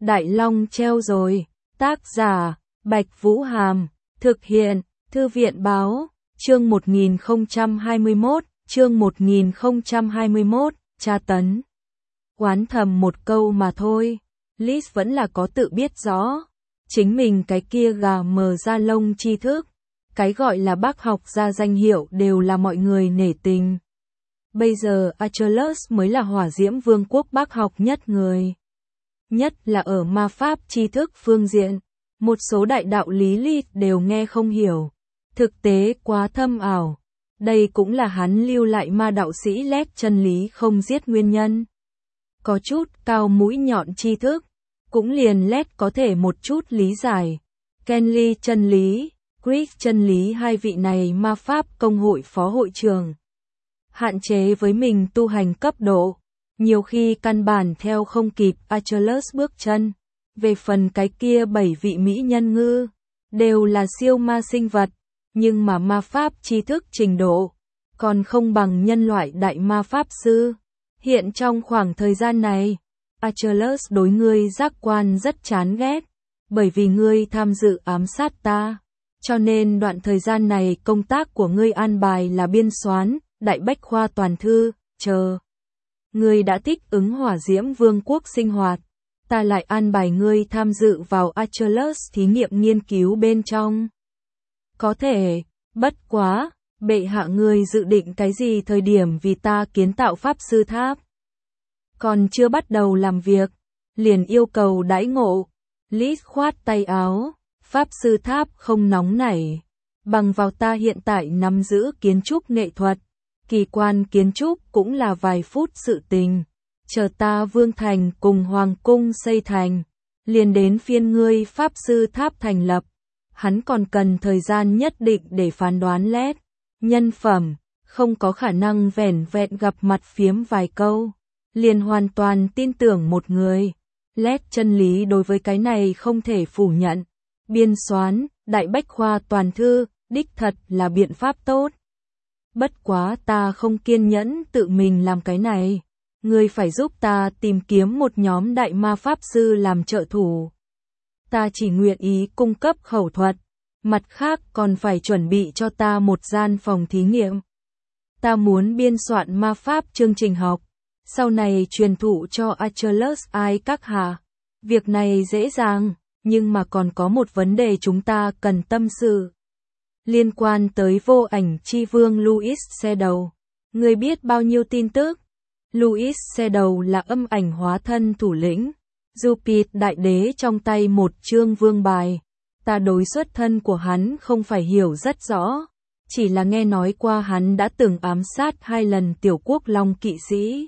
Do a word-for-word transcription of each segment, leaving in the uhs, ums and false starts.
Đại Long treo rồi. Tác giả, Bạch Vũ Hàm. Thực hiện, Thư viện Báo. Chương một nghìn không trăm hai mươi mốt, chương một nghìn không trăm hai mươi mốt, tra tấn. Oán thầm một câu mà thôi. Liz vẫn là có tự biết rõ. Chính mình cái kia gà mờ da lông tri thức. Cái gọi là bác học gia danh hiệu đều là mọi người nể tình. Bây giờ Achilles mới là hỏa diễm vương quốc bác học nhất người. Nhất là ở ma pháp tri thức phương diện. Một số đại đạo lý Liz đều nghe không hiểu. Thực tế quá thâm ảo. Đây cũng là hắn lưu lại ma đạo sĩ lét chân lý không giết nguyên nhân. Có chút cao mũi nhọn tri thức. Cũng liền lét có thể một chút lý giải. Kenly chân lý, Chris chân lý hai vị này ma pháp công hội phó hội trưởng. Hạn chế với mình tu hành cấp độ. Nhiều khi căn bản theo không kịp Achilles bước chân. Về phần cái kia bảy vị mỹ nhân ngư. Đều là siêu ma sinh vật. Nhưng mà ma pháp tri thức trình độ. Còn không bằng nhân loại đại ma pháp sư. Hiện trong khoảng thời gian này. Achilles đối ngươi giác quan rất chán ghét. Bởi vì ngươi tham dự ám sát ta. Cho nên đoạn thời gian này công tác của ngươi an bài là biên soán, đại bách khoa toàn thư, chờ. Ngươi đã thích ứng hỏa diễm vương quốc sinh hoạt. Ta lại an bài ngươi tham dự vào Achilles thí nghiệm nghiên cứu bên trong. Có thể, bất quá, bệ hạ ngươi dự định cái gì thời điểm vì ta kiến tạo pháp sư tháp. Còn chưa bắt đầu làm việc, liền yêu cầu đãi ngộ. Liz khoát tay áo, pháp sư tháp không nóng nảy. Bằng vào ta hiện tại nắm giữ kiến trúc nghệ thuật. Kỳ quan kiến trúc cũng là vài phút sự tình. Chờ ta vương thành cùng hoàng cung xây thành. Liền đến phiên ngươi pháp sư tháp thành lập. Hắn còn cần thời gian nhất định để phán đoán lét. Nhân phẩm, không có khả năng vẻn vẹn gặp mặt phiếm vài câu. Liền hoàn toàn tin tưởng một người. Lét chân lý đối với cái này không thể phủ nhận. Biên soán, đại bách khoa toàn thư, đích thật là biện pháp tốt. Bất quá ta không kiên nhẫn tự mình làm cái này. Ngươi phải giúp ta tìm kiếm một nhóm đại ma pháp sư làm trợ thủ. Ta chỉ nguyện ý cung cấp khẩu thuật. Mặt khác còn phải chuẩn bị cho ta một gian phòng thí nghiệm. Ta muốn biên soạn ma pháp chương trình học. Sau này truyền thụ cho Achilles ai các hạ. Việc này dễ dàng, nhưng mà còn có một vấn đề chúng ta cần tâm sự. Liên quan tới vô ảnh chi vương Louis Shadow. Ngươi biết bao nhiêu tin tức? Louis Shadow là âm ảnh hóa thân thủ lĩnh. Jupiter đại đế trong tay một chương vương bài. Ta đối xuất thân của hắn không phải hiểu rất rõ. Chỉ là nghe nói qua hắn đã từng ám sát hai lần tiểu quốc long kỵ sĩ.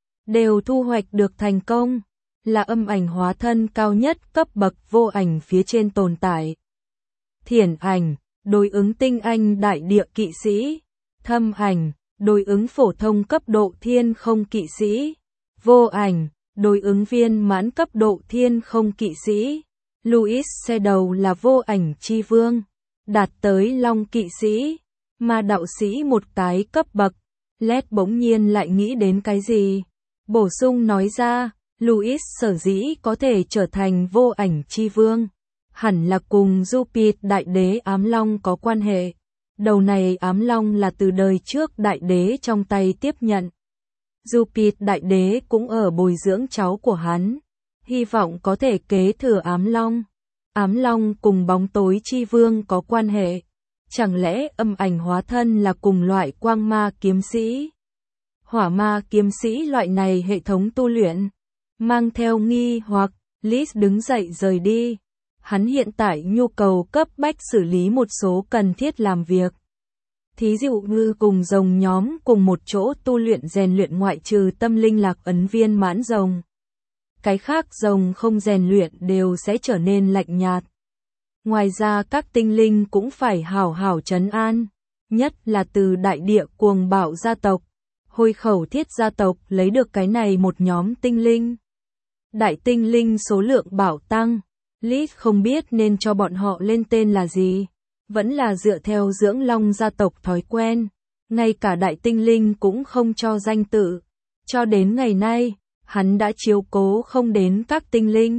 Đều thu hoạch được thành công. Là âm ảnh hóa thân cao nhất cấp bậc vô ảnh phía trên tồn tại. Thiển ảnh, đối ứng tinh anh đại địa kỵ sĩ. Thâm ảnh, đối ứng phổ thông cấp độ thiên không kỵ sĩ. Vô ảnh, đối ứng viên mãn cấp độ thiên không kỵ sĩ. Louis Shadow là vô ảnh chi vương. Đạt tới long kỵ sĩ. Ma đạo sĩ một cái cấp bậc. Lét bỗng nhiên lại nghĩ đến cái gì? Bổ sung nói ra, Louis sở dĩ có thể trở thành vô ảnh chi vương. Hẳn là cùng Jupiter đại đế ám long có quan hệ. Đầu này ám long là từ đời trước đại đế trong tay tiếp nhận. Jupiter đại đế cũng ở bồi dưỡng cháu của hắn. Hy vọng có thể kế thừa ám long. Ám long cùng bóng tối chi vương có quan hệ. Chẳng lẽ âm ảnh hóa thân là cùng loại quang ma kiếm sĩ? Hỏa ma kiếm sĩ loại này hệ thống tu luyện. Mang theo nghi hoặc, Liz đứng dậy rời đi. Hắn hiện tại nhu cầu cấp bách xử lý một số cần thiết làm việc. Thí dụ như cùng rồng nhóm cùng một chỗ tu luyện rèn luyện ngoại trừ tâm linh lạc ấn viên mãn rồng. Cái khác rồng không rèn luyện đều sẽ trở nên lạnh nhạt. Ngoài ra các tinh linh cũng phải hảo hảo trấn an. Nhất là từ đại địa cuồng bạo gia tộc. Hôi khẩu thiết gia tộc lấy được cái này một nhóm tinh linh. Đại tinh linh số lượng bảo tăng. Liz không biết nên cho bọn họ lên tên là gì. Vẫn là dựa theo dưỡng long gia tộc thói quen. Ngay cả đại tinh linh cũng không cho danh tự. Cho đến ngày nay, hắn đã chiếu cố không đến các tinh linh.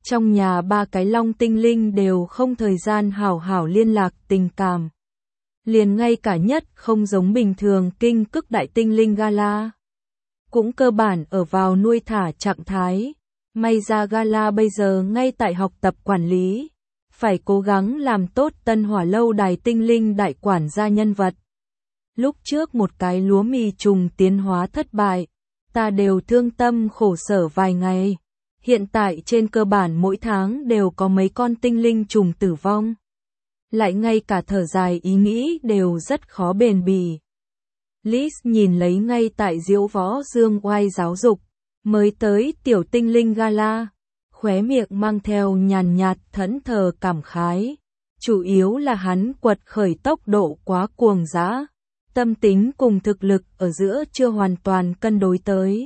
Trong nhà ba cái long tinh linh đều không thời gian hảo hảo liên lạc tình cảm. Liền ngay cả nhất không giống bình thường kinh cức đại tinh linh Gala. Cũng cơ bản ở vào nuôi thả trạng thái. May ra Gala bây giờ ngay tại học tập quản lý. Phải cố gắng làm tốt Tân Hỏa lâu đài tinh linh đại quản gia nhân vật. Lúc trước một cái lúa mì trùng tiến hóa thất bại. Ta đều thương tâm khổ sở vài ngày. Hiện tại trên cơ bản mỗi tháng đều có mấy con tinh linh trùng tử vong. Lại ngay cả thở dài ý nghĩ đều rất khó bền bỉ. Liz nhìn lấy ngay tại diễu võ dương oai giáo dục, mới tới tiểu tinh linh Gala, khóe miệng mang theo nhàn nhạt thẫn thờ cảm khái. Chủ yếu là hắn quật khởi tốc độ quá cuồng dã, tâm tính cùng thực lực ở giữa chưa hoàn toàn cân đối tới.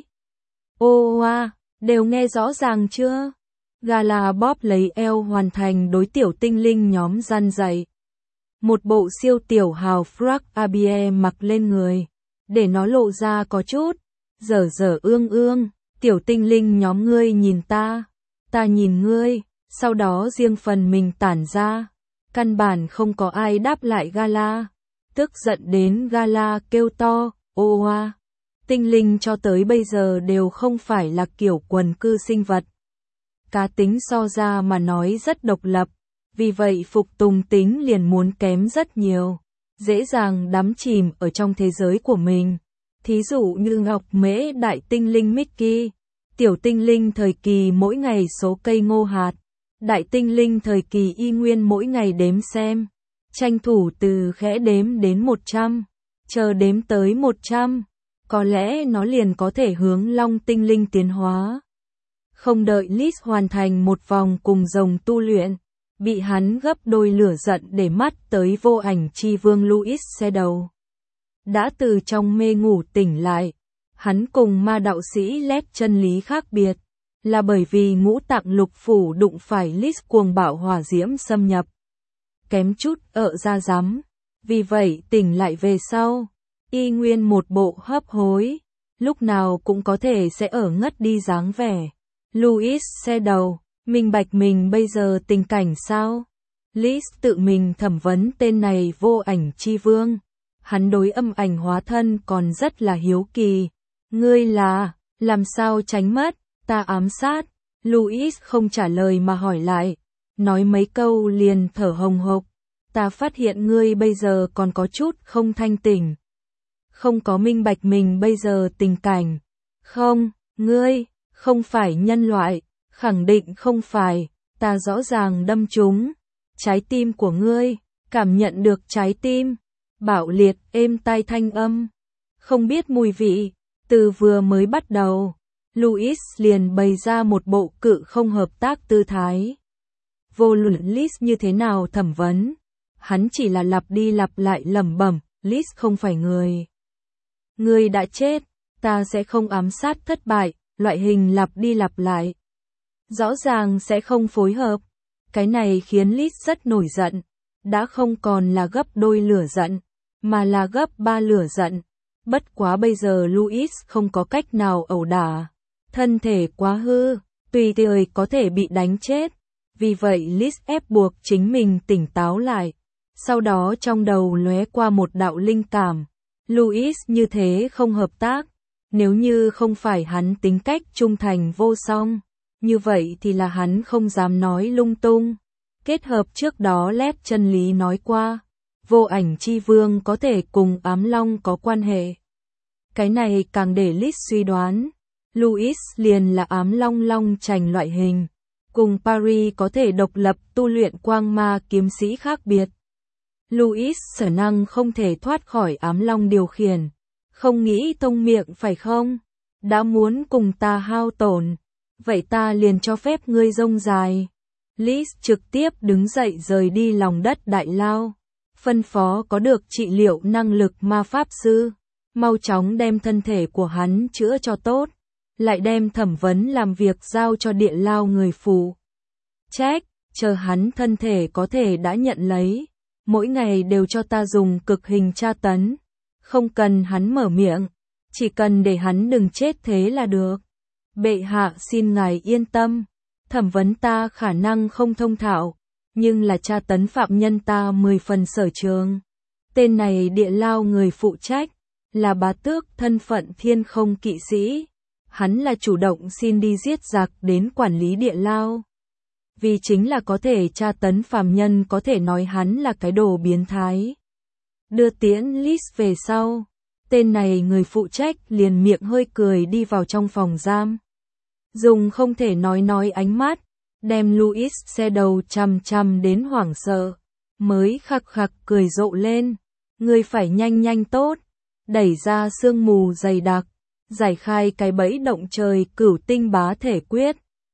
Ô oa, đều nghe rõ ràng chưa? Gala bóp lấy eo hoàn thành đối tiểu tinh linh nhóm răn dạy. Một bộ siêu tiểu hào frock Abie mặc lên người, để nó lộ ra có chút, dở dở ương ương, tiểu tinh linh nhóm ngươi nhìn ta, ta nhìn ngươi, sau đó riêng phần mình tản ra. Căn bản không có ai đáp lại Gala, tức giận đến Gala kêu to, ô oa. Tinh linh cho tới bây giờ đều không phải là kiểu quần cư sinh vật. Cá tính so ra mà nói rất độc lập, vì vậy phục tùng tính liền muốn kém rất nhiều, dễ dàng đắm chìm ở trong thế giới của mình. Thí dụ như Ngọc Mễ đại tinh linh Mickey, tiểu tinh linh thời kỳ mỗi ngày số cây ngô hạt, đại tinh linh thời kỳ y nguyên mỗi ngày đếm xem, tranh thủ từ khẽ đếm đến một trăm, chờ đếm tới một trăm, có lẽ nó liền có thể hướng long tinh linh tiến hóa. Không đợi Liz hoàn thành một vòng cùng rồng tu luyện, bị hắn gấp đôi lửa giận để mắt tới vô ảnh chi vương Louis Shadow. Đã từ trong mê ngủ tỉnh lại, hắn cùng ma đạo sĩ Led chân lý khác biệt, là bởi vì ngũ tạng lục phủ đụng phải Liz cuồng bạo hỏa diễm xâm nhập. Kém chút ợ ra rắm, vì vậy tỉnh lại về sau, y nguyên một bộ hấp hối, lúc nào cũng có thể sẽ ở ngất đi dáng vẻ. Louis xe đầu, minh bạch mình bây giờ tình cảnh sao? Liz tự mình thẩm vấn tên này vô ảnh chi vương. Hắn đối âm ảnh hóa thân còn rất là hiếu kỳ. Ngươi là, làm sao tránh mất, ta ám sát. Louis không trả lời mà hỏi lại. Nói mấy câu liền thở hồng hộc. Ta phát hiện ngươi bây giờ còn có chút không thanh tỉnh. Không có minh bạch mình bây giờ tình cảnh. Không, ngươi, không phải nhân loại, khẳng định không phải, ta rõ ràng đâm trúng. Trái tim của ngươi, cảm nhận được trái tim. Bạo liệt, êm tai thanh âm. Không biết mùi vị, từ vừa mới bắt đầu. Louis liền bày ra một bộ cự không hợp tác tư thái. Vô luận Liz như thế nào thẩm vấn, hắn chỉ là lặp đi lặp lại lẩm bẩm, Liz không phải người. Ngươi đã chết, ta sẽ không ám sát thất bại, loại hình lặp đi lặp lại. Rõ ràng sẽ không phối hợp. Cái này khiến Liz rất nổi giận, đã không còn là gấp đôi lửa giận, mà là gấp ba lửa giận. Bất quá bây giờ Louis không có cách nào ẩu đả. Thân thể quá hư, tùy thời có thể bị đánh chết. Vì vậy Liz ép buộc chính mình tỉnh táo lại. Sau đó trong đầu lóe qua một đạo linh cảm. Louis như thế không hợp tác. Nếu như không phải hắn tính cách trung thành vô song, như vậy thì là hắn không dám nói lung tung. Kết hợp trước đó Led chân lý nói qua, vô ảnh chi vương có thể cùng ám long có quan hệ. Cái này càng để Liz suy đoán. Louis liền là ám long long chành loại hình, cùng Paris có thể độc lập tu luyện quang ma kiếm sĩ khác biệt. Louis sở năng không thể thoát khỏi ám long điều khiển. Không nghĩ thông miệng phải không? Đã muốn cùng ta hao tổn, vậy ta liền cho phép ngươi rông dài. Liz trực tiếp đứng dậy rời đi lòng đất đại lao, phân phó có được trị liệu năng lực ma pháp sư, mau chóng đem thân thể của hắn chữa cho tốt, lại đem thẩm vấn làm việc giao cho địa lao người phụ trách, chờ hắn thân thể có thể đã nhận lấy, mỗi ngày đều cho ta dùng cực hình tra tấn. Không cần hắn mở miệng, chỉ cần để hắn đừng chết thế là được. Bệ hạ xin ngài yên tâm, thẩm vấn ta khả năng không thông thạo, nhưng là tra tấn phạm nhân ta mười phần sở trường. Tên này địa lao người phụ trách, là bá tước thân phận thiên không kỵ sĩ. Hắn là chủ động xin đi giết giặc đến quản lý địa lao. Vì chính là có thể tra tấn phàm nhân, có thể nói hắn là cái đồ biến thái. Đưa tiễn list về sau, tên này người phụ trách liền miệng hơi cười đi vào trong phòng giam. Dùng không thể nói nói ánh mắt, đem Louis xe đầu chằm chằm đến hoảng sợ, mới khặc khặc cười rộ lên. Ngươi phải nhanh nhanh tốt, đẩy ra sương mù dày đặc, giải khai cái bẫy động trời cửu tinh bá thể quyết.